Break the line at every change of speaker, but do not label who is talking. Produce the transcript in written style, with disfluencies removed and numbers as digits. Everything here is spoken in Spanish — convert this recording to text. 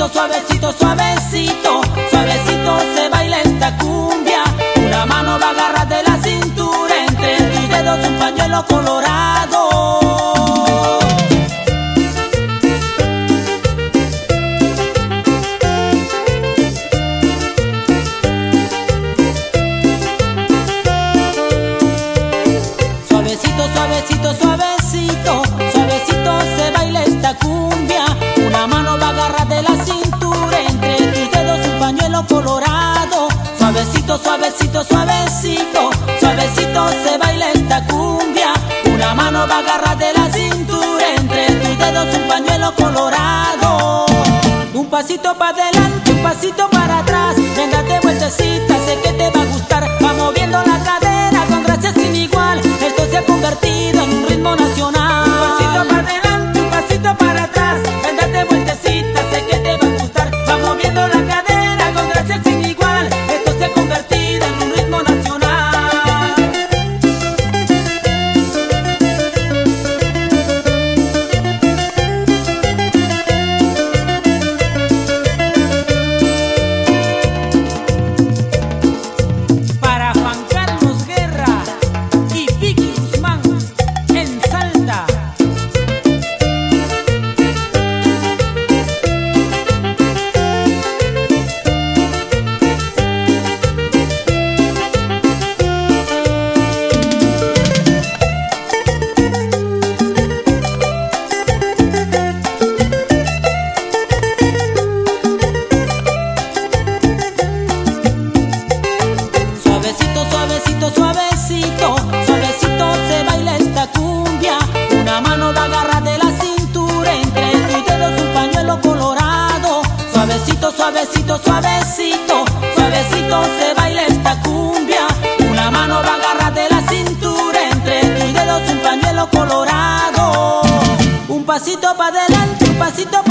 Suavecito, suavecito, suavecito, suavecito se baila esta cumbia. Una mano va a agarrar de la cintura, entre tus dedos un pañuelo colorado. Suavecito, suavecito, suavecito, suavecito se baila esta cumbia. Una mano va a agarrar de la cintura, entre tus dedos un pañuelo colorado. Suavecito, suavecito, suavecito, suavecito se baila esta cumbia. Una mano va a agarrar de la cintura, entre tus dedos un pañuelo colorado. Un pasito para adelante, un pasito para atrás, ven date vueltecita, sé que te va a gustar. Va moviendo la cadera con gracia sin igual, esto se ha convertido en un ritmo nacional. Un pasito para adelante, un pasito para atrás, ven date vueltecita, sé que te va a gustar. Va moviendo la cadera con gracia sin igual, esto se ha convertido en un ritmo nacional. Para Juan Carlos Guerra y Vicky Guzmán en Salta. Suavecito, suavecito, suavecito, suavecito se baila esta cumbia. Una mano va a agarrar de la cintura, entre tus dedos un pañuelo colorado. Suavecito, suavecito, suavecito, suavecito se baila esta cumbia. Una mano va a agarrar de la cintura, entre tus dedos un pañuelo colorado. Un pasito para adelante, un pasito